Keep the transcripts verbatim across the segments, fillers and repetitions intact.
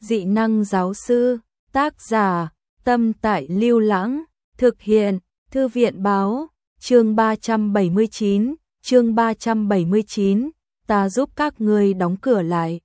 Dị năng giáo sư, tác giả, Tâm Tại Lưu Lãng, thực hiện, Thư viện báo, chương ba trăm bảy mươi chín, chương ba trăm bảy mươi chín, ta giúp các ngươi đóng cửa lại.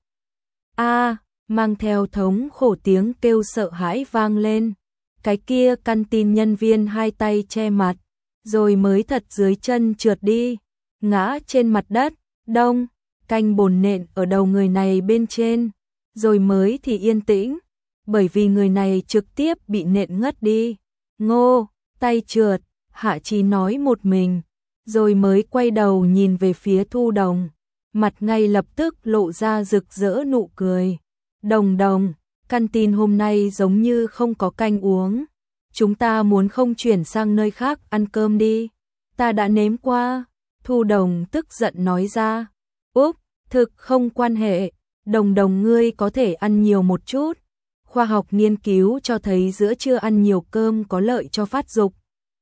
A, mang theo thống khổ tiếng kêu sợ hãi vang lên. Cái kia căn tin nhân viên hai tay che mặt, rồi mới thật dưới chân trượt đi, ngã trên mặt đất, đông, canh bồn nện ở đầu người này bên trên, rồi mới thì yên tĩnh, bởi vì người này trực tiếp bị nện ngất đi. Ngô, tay trượt, Hạ Chí nói một mình, rồi mới quay đầu nhìn về phía Thu Đồng, mặt ngay lập tức lộ ra rực rỡ nụ cười. Đồng đồng, căn tin hôm nay giống như không có canh uống. Chúng ta muốn không chuyển sang nơi khác ăn cơm đi. Ta đã nếm qua. Thu Đồng tức giận nói ra. Úp, thực không quan hệ. Đồng đồng ngươi có thể ăn nhiều một chút. Khoa học nghiên cứu cho thấy giữa trưa ăn nhiều cơm có lợi cho phát dục.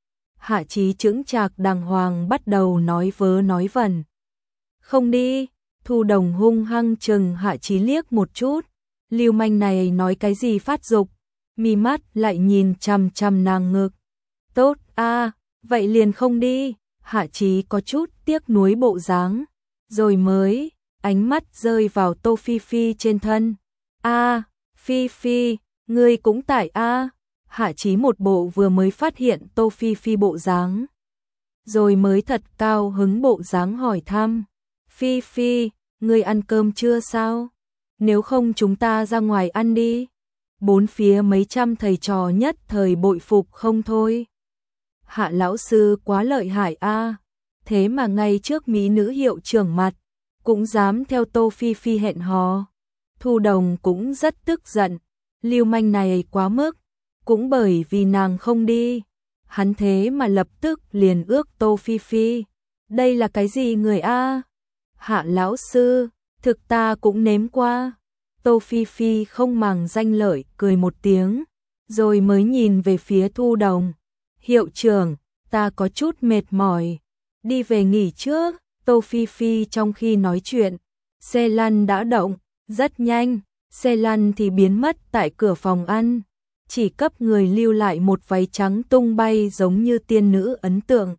Hạ Chí chững chạc đàng hoàng bắt đầu nói vớ nói vẩn. Không đi. Thu Đồng hung hăng chừng Hạ Chí liếc một chút. Lưu manh này nói cái gì phát dục, mí mắt lại nhìn chằm chằm nàng ngực. Tốt a, vậy liền không đi. Hạ Chí có chút tiếc nuối bộ dáng, rồi mới ánh mắt rơi vào Tô Phi Phi trên thân. A, Phi Phi, ngươi cũng tại a. Hạ Chí một bộ vừa mới phát hiện Tô Phi Phi bộ dáng, rồi mới thật cao hứng bộ dáng hỏi thăm. Phi Phi, ngươi ăn cơm chưa sao? Nếu không chúng ta ra ngoài ăn đi. Bốn phía mấy trăm thầy trò nhất thời bội phục không thôi. Hạ lão sư quá lợi hại a, thế mà ngay trước mỹ nữ hiệu trưởng mặt cũng dám theo Tô Phi Phi hẹn hò. Thu Đồng cũng rất tức giận, lưu manh này quá mức, cũng bởi vì nàng không đi, hắn thế mà lập tức liền ước Tô Phi Phi. Đây là cái gì người a? Hạ lão sư, thực ta cũng nếm qua. Tô Phi Phi không màng danh lợi cười một tiếng, rồi mới nhìn về phía Thu Đồng. Hiệu trưởng, ta có chút mệt mỏi, đi về nghỉ trước. Tô Phi Phi trong khi nói chuyện, xe lăn đã động, rất nhanh, xe lăn thì biến mất tại cửa phòng ăn, chỉ cấp người lưu lại một váy trắng tung bay giống như tiên nữ ấn tượng.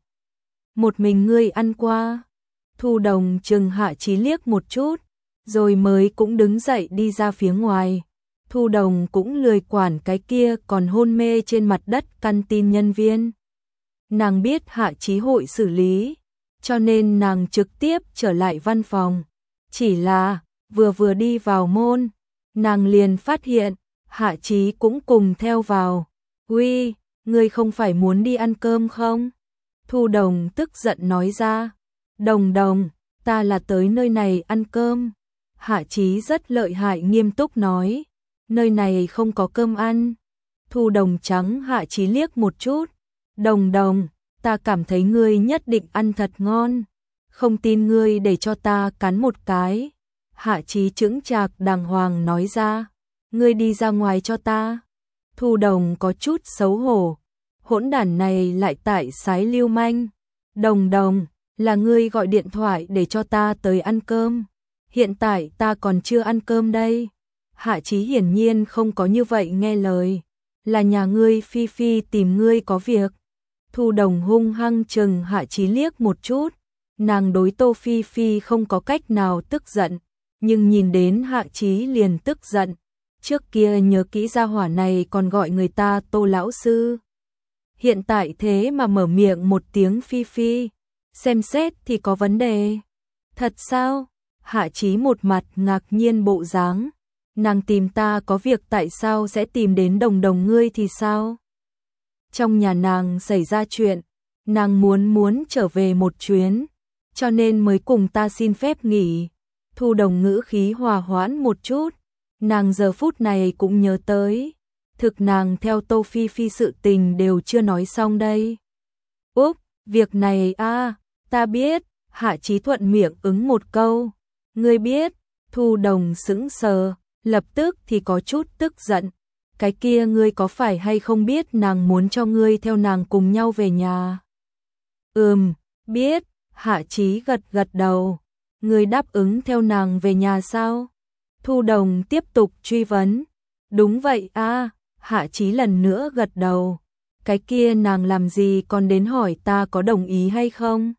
Một mình ngươi ăn qua. Thu Đồng chừng Hạ Chí liếc một chút, rồi mới cũng đứng dậy đi ra phía ngoài. Thu Đồng cũng lười quản cái kia còn hôn mê trên mặt đất căn tin nhân viên. Nàng biết Hạ Chí hội xử lý, cho nên nàng trực tiếp trở lại văn phòng. Chỉ là, vừa vừa đi vào môn, nàng liền phát hiện, Hạ Chí cũng cùng theo vào. Uy, ngươi không phải muốn đi ăn cơm không? Thu Đồng tức giận nói ra. Đồng đồng, ta là tới nơi này ăn cơm. Hạ Chí rất lợi hại nghiêm túc nói, nơi này không có cơm ăn. Thu Đồng trắng Hạ Chí liếc một chút. Đồng đồng, ta cảm thấy ngươi nhất định ăn thật ngon. Không tin ngươi để cho ta cắn một cái. Hạ Chí chững chạc đàng hoàng nói ra. Ngươi đi ra ngoài cho ta. Thu Đồng có chút xấu hổ. Hỗn đản này lại tại sái lưu manh. Đồng đồng, là ngươi gọi điện thoại để cho ta tới ăn cơm. Hiện tại ta còn chưa ăn cơm đây. Hạ Chí hiển nhiên không có như vậy nghe lời. Là nhà ngươi Phi Phi tìm ngươi có việc. Thu Đồng hung hăng chừng Hạ Chí liếc một chút. Nàng đối Tô Phi Phi không có cách nào tức giận, nhưng nhìn đến Hạ Chí liền tức giận. Trước kia nhớ kỹ gia hỏa này còn gọi người ta Tô lão sư. Hiện tại thế mà mở miệng một tiếng Phi Phi, xem xét thì có vấn đề. Thật sao? Hạ Chí một mặt ngạc nhiên bộ dáng. Nàng tìm ta có việc tại sao sẽ tìm đến đồng đồng ngươi thì sao? Trong nhà nàng xảy ra chuyện, nàng muốn muốn trở về một chuyến, cho nên mới cùng ta xin phép nghỉ. Thu Đồng ngữ khí hòa hoãn một chút, nàng giờ phút này cũng nhớ tới. Thực nàng theo Tô Phi Phi sự tình đều chưa nói xong đây. Úp, việc này a, ta biết. Hạ Chí thuận miệng ứng một câu. Ngươi biết. Thu Đồng sững sờ, lập tức thì có chút tức giận. Cái kia ngươi có phải hay không biết nàng muốn cho ngươi theo nàng cùng nhau về nhà? Ừm, biết. Hạ Chí gật gật đầu. Ngươi đáp ứng theo nàng về nhà sao? Thu Đồng tiếp tục truy vấn. Đúng vậy a, Hạ Chí lần nữa gật đầu. Cái kia nàng làm gì còn đến hỏi ta có đồng ý hay không?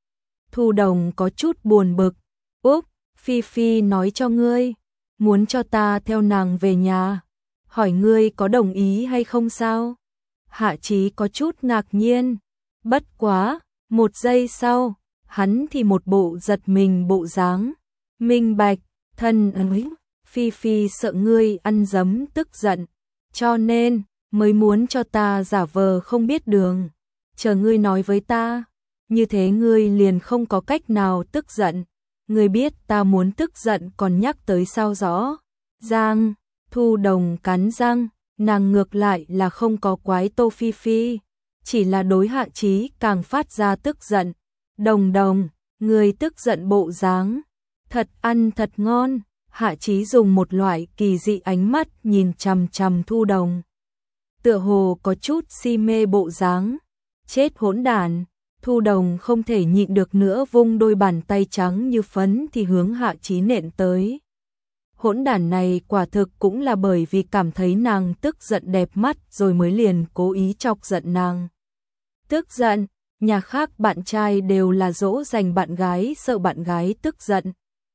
Thu Đồng có chút buồn bực. Úp, Phi Phi nói cho ngươi, muốn cho ta theo nàng về nhà. Hỏi ngươi có đồng ý hay không sao? Hạ Chí có chút ngạc nhiên. Bất quá, một giây sau, hắn thì một bộ giật mình bộ dáng. Minh bạch, thân ấy, Phi Phi sợ ngươi ăn dấm tức giận. Cho nên, mới muốn cho ta giả vờ không biết đường. Chờ ngươi nói với ta, như thế ngươi liền không có cách nào tức giận. Ngươi biết ta muốn tức giận còn nhắc tới sao rõ. Giang, Thu Đồng cắn răng, nàng ngược lại là không có quái Tô Phi Phi. Chỉ là đối Hạ Chí càng phát ra tức giận. Đồng Đồng, ngươi tức giận bộ dáng. Thật ăn thật ngon. Hạ Chí dùng một loại kỳ dị ánh mắt nhìn chằm chằm Thu Đồng. Tựa hồ có chút si mê bộ dáng. Chết hỗn đản. Thu Đồng không thể nhịn được nữa vung đôi bàn tay trắng như phấn thì hướng Hạ Chí nện tới. Hỗn đản này quả thực cũng là bởi vì cảm thấy nàng tức giận đẹp mắt rồi mới liền cố ý chọc giận nàng. Tức giận, nhà khác bạn trai đều là dỗ dành bạn gái sợ bạn gái tức giận.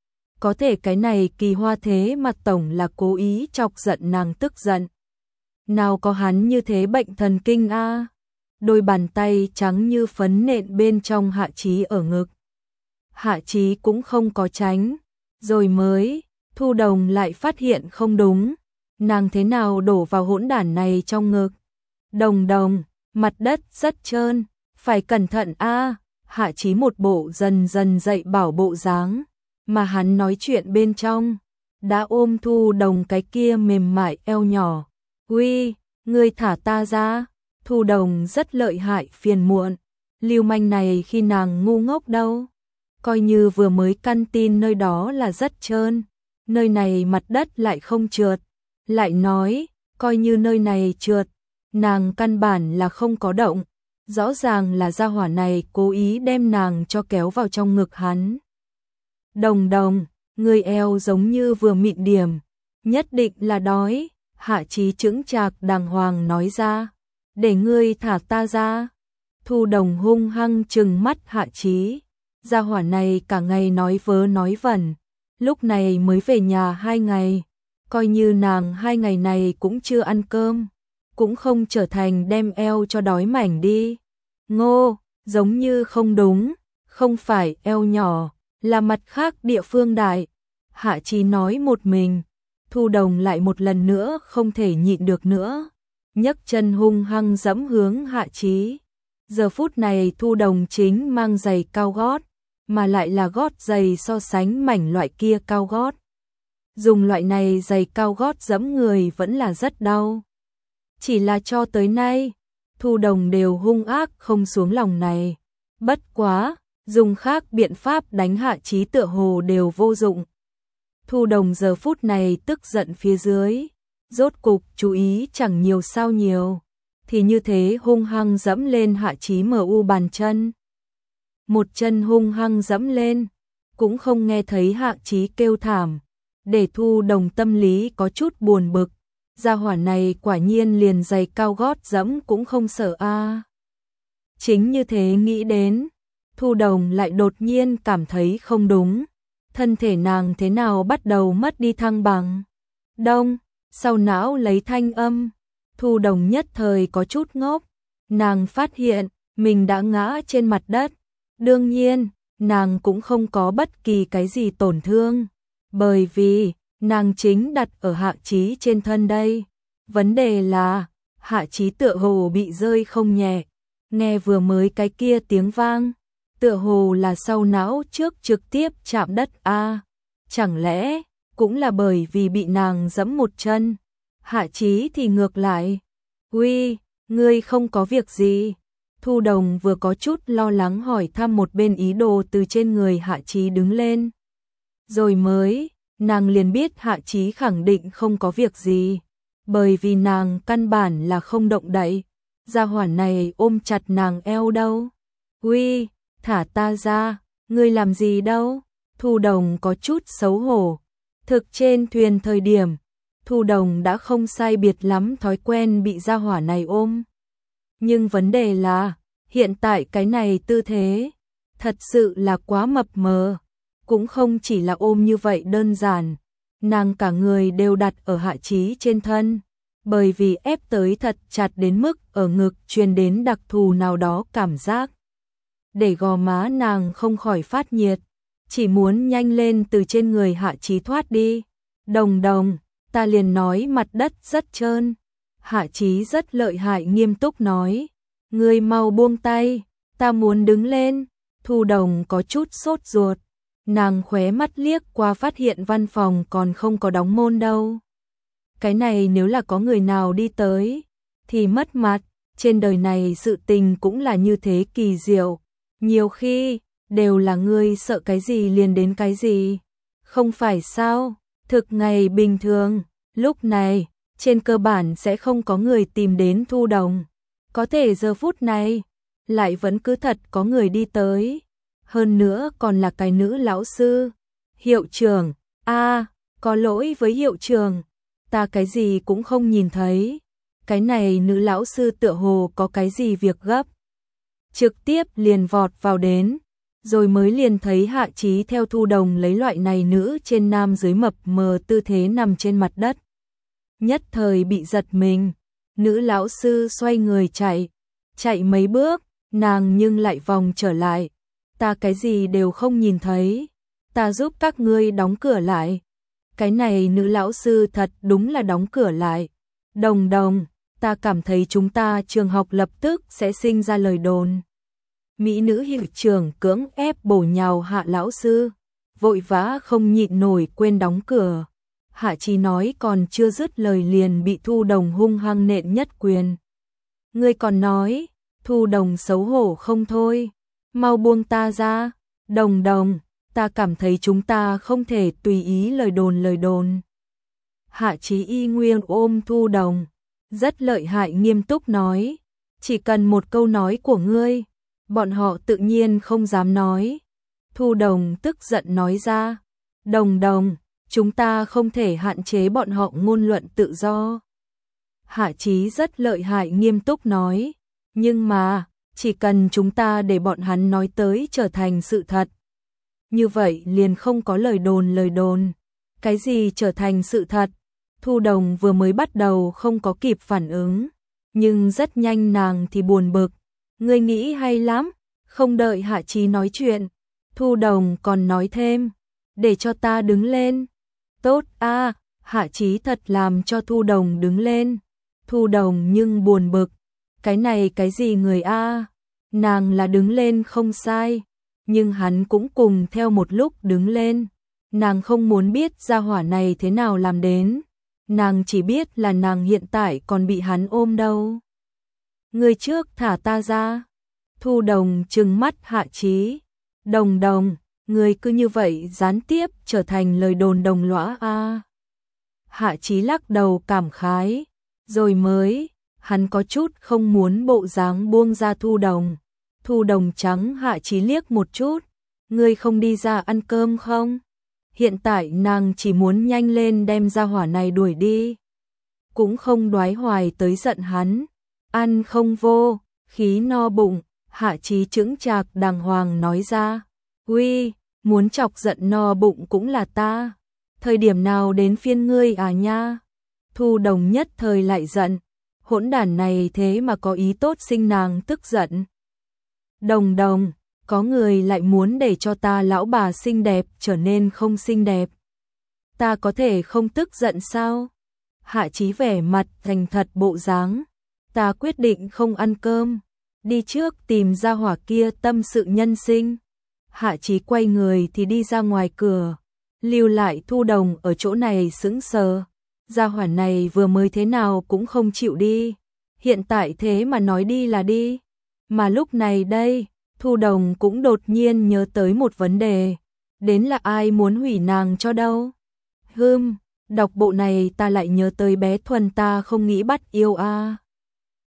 Có thể cái này Kỳ Hoa thế mà tổng là cố ý chọc giận nàng tức giận. Nào có hắn như thế bệnh thần kinh a. Đôi bàn tay trắng như phấn nện bên trong Hạ Chí ở ngực. Hạ Chí cũng không có tránh, rồi mới, Thu Đồng lại phát hiện không đúng, nàng thế nào đổ vào hỗn đản này trong ngực. Đồng Đồng, mặt đất rất trơn, phải cẩn thận a. Hạ Chí một bộ dần dần dậy bảo bộ dáng, mà hắn nói chuyện bên trong, đã ôm Thu Đồng cái kia mềm mại eo nhỏ. Uy, ngươi thả ta ra. Thu Đồng rất lợi hại phiền muộn, lưu manh này khi nàng ngu ngốc đâu. Coi như vừa mới căn tin nơi đó là rất trơn, nơi này mặt đất lại không trượt. Lại nói, coi như nơi này trượt, nàng căn bản là không có động. Rõ ràng là gia hỏa này cố ý đem nàng cho kéo vào trong ngực hắn. Đồng Đồng, người eo giống như vừa mịn điểm, nhất định là đói. Hạ Chí chững chạc đàng hoàng nói ra. Để ngươi thả ta ra. Thu Đồng hung hăng trừng mắt Hạ Chí. Gia hỏa này cả ngày nói vớ nói vẩn. Lúc này mới về nhà hai ngày. Coi như nàng hai ngày này cũng chưa ăn cơm. Cũng không trở thành đem eo cho đói mảnh đi. Ngô, giống như không đúng. Không phải eo nhỏ, là mặt khác địa phương đại. Hạ Chí nói một mình. Thu Đồng lại một lần nữa không thể nhịn được nữa. Nhấc chân hung hăng dẫm hướng Hạ Chí. Giờ phút này Thu Đồng chính mang giày cao gót, mà lại là gót giày so sánh mảnh loại kia cao gót. Dùng loại này giày cao gót dẫm người vẫn là rất đau. Chỉ là cho tới nay, Thu Đồng đều hung ác không xuống lòng này. Bất quá, dùng khác biện pháp đánh Hạ Chí tựa hồ đều vô dụng. Thu Đồng giờ phút này tức giận phía dưới. Rốt cục chú ý chẳng nhiều sao nhiều, thì như thế hung hăng dẫm lên Hạ Chí mờ u bàn chân. Một chân hung hăng dẫm lên, cũng không nghe thấy Hạ Chí kêu thảm, để Thu Đồng tâm lý có chút buồn bực. Gia hỏa này quả nhiên liền giày cao gót dẫm cũng không sợ a. Chính như thế nghĩ đến, Thu Đồng lại đột nhiên cảm thấy không đúng. Thân thể nàng thế nào bắt đầu mất đi thăng bằng. Đông, sau não lấy thanh âm, Thu Đồng nhất thời có chút ngốc. Nàng phát hiện mình đã ngã trên mặt đất. Đương nhiên, nàng cũng không có bất kỳ cái gì tổn thương, bởi vì nàng chính đặt ở Hạ Chí trên thân đây. Vấn đề là, Hạ Chí tựa hồ bị rơi không nhẹ. Nghe vừa mới cái kia tiếng vang, tựa hồ là sau não trước trực tiếp chạm đất a. Chẳng lẽ cũng là bởi vì bị nàng giẫm một chân? Hạ Chí thì ngược lại. Uy, ngươi không có việc gì? Thu Đồng vừa có chút lo lắng hỏi thăm một bên ý đồ từ trên người Hạ Chí đứng lên. Rồi mới, nàng liền biết Hạ Chí khẳng định không có việc gì, bởi vì nàng căn bản là không động đậy. Gia hỏa này ôm chặt nàng eo đâu. Uy, thả ta ra, ngươi làm gì đâu? Thu Đồng có chút xấu hổ. Thực trên thuyền thời điểm, Thu Đồng đã không sai biệt lắm thói quen bị gia hỏa này ôm. Nhưng vấn đề là, hiện tại cái này tư thế, thật sự là quá mập mờ. Cũng không chỉ là ôm như vậy đơn giản, nàng cả người đều đặt ở Hạ Chí trên thân. Bởi vì ép tới thật chặt đến mức ở ngực truyền đến đặc thù nào đó cảm giác. Để gò má nàng không khỏi phát nhiệt, chỉ muốn nhanh lên từ trên người Hạ Chí thoát đi. Đồng Đồng, ta liền nói mặt đất rất trơn. Hạ Chí rất lợi hại nghiêm túc nói, ngươi mau buông tay, ta muốn đứng lên. Thu Đồng có chút sốt ruột, nàng khóe mắt liếc qua phát hiện văn phòng còn không có đóng môn đâu. Cái này nếu là có người nào đi tới, thì mất mặt. Trên đời này sự tình cũng là như thế kỳ diệu. Nhiều khi, đều là ngươi sợ cái gì liền đến cái gì. Không phải sao, thực ngày bình thường, lúc này, trên cơ bản sẽ không có người tìm đến Thu Đồng. Có thể giờ phút này, lại vẫn cứ thật có người đi tới. Hơn nữa còn là cái nữ lão sư. Hiệu trưởng, a có lỗi với hiệu trưởng. Ta cái gì cũng không nhìn thấy. Cái này nữ lão sư tựa hồ có cái gì việc gấp. Trực tiếp liền vọt vào đến. Rồi mới liền thấy Hạ Chí theo Thu Đồng lấy loại này nữ trên nam dưới mập mờ tư thế nằm trên mặt đất. Nhất thời bị giật mình. Nữ lão sư xoay người chạy. Chạy mấy bước, nàng nhưng lại vòng trở lại. Ta cái gì đều không nhìn thấy. Ta giúp các ngươi đóng cửa lại. Cái này nữ lão sư thật đúng là đóng cửa lại. Đồng Đồng, ta cảm thấy chúng ta trường học lập tức sẽ sinh ra lời đồn. Mỹ nữ hiệu trưởng cưỡng ép bổ nhào Hạ lão sư, vội vã không nhịn nổi quên đóng cửa. Hạ Chí nói còn chưa dứt lời liền bị Thu Đồng hung hăng nện nhất quyền. Ngươi còn nói, Thu Đồng xấu hổ không thôi, mau buông ta ra. Đồng Đồng, ta cảm thấy chúng ta không thể tùy ý lời đồn lời đồn. Hạ Chí y nguyên ôm Thu Đồng, rất lợi hại nghiêm túc nói, chỉ cần một câu nói của ngươi, bọn họ tự nhiên không dám nói. Thu Đồng tức giận nói ra, Đồng Đồng, chúng ta không thể hạn chế bọn họ ngôn luận tự do. Hạ Chí rất lợi hại nghiêm túc nói, nhưng mà, chỉ cần chúng ta để bọn hắn nói tới trở thành sự thật. Như vậy liền không có lời đồn lời đồn. Cái gì trở thành sự thật? Thu Đồng vừa mới bắt đầu không có kịp phản ứng, nhưng rất nhanh nàng thì buồn bực. Ngươi nghĩ hay lắm, không đợi Hạ Chí nói chuyện. Thu Đồng còn nói thêm, để cho ta đứng lên. Tốt a, à, Hạ Chí thật làm cho Thu Đồng đứng lên. Thu Đồng nhưng buồn bực, cái này cái gì người a? À? Nàng là đứng lên không sai, nhưng hắn cũng cùng theo một lúc đứng lên. Nàng không muốn biết gia hỏa này thế nào làm đến, nàng chỉ biết là nàng hiện tại còn bị hắn ôm đâu. Người trước thả ta ra. Thu Đồng trừng mắt Hạ Chí. Đồng Đồng, người cứ như vậy gián tiếp trở thành lời đồn đồng lõa a. À. Hạ Chí lắc đầu cảm khái, rồi mới, hắn có chút không muốn bộ dáng buông ra Thu Đồng. Thu Đồng trắng Hạ Chí liếc một chút, ngươi không đi ra ăn cơm không? Hiện tại nàng chỉ muốn nhanh lên đem gia hỏa này đuổi đi, cũng không đoái hoài tới giận hắn. Ăn không vô, khí no bụng. Hạ Chí chững chạc đàng hoàng nói ra, uy, muốn chọc giận no bụng cũng là ta, thời điểm nào đến phiên ngươi à nha. Thu Đồng nhất thời lại giận, hỗn đản này thế mà có ý tốt sinh nàng tức giận. Đồng Đồng, có người lại muốn để cho ta lão bà xinh đẹp trở nên không xinh đẹp. Ta có thể không tức giận sao? Hạ Chí vẻ mặt thành thật bộ dáng, ta quyết định không ăn cơm, đi trước tìm gia hỏa kia tâm sự nhân sinh. Hạ Chí quay người thì đi ra ngoài cửa, lưu lại Thu Đồng ở chỗ này sững sờ. Gia hỏa này vừa mới thế nào cũng không chịu đi, hiện tại thế mà nói đi là đi. Mà lúc này đây, Thu Đồng cũng đột nhiên nhớ tới một vấn đề, đến là ai muốn hủy nàng cho đâu. Hừm, đọc bộ này ta lại nhớ tới bé Thuần ta không nghĩ bắt yêu a. À.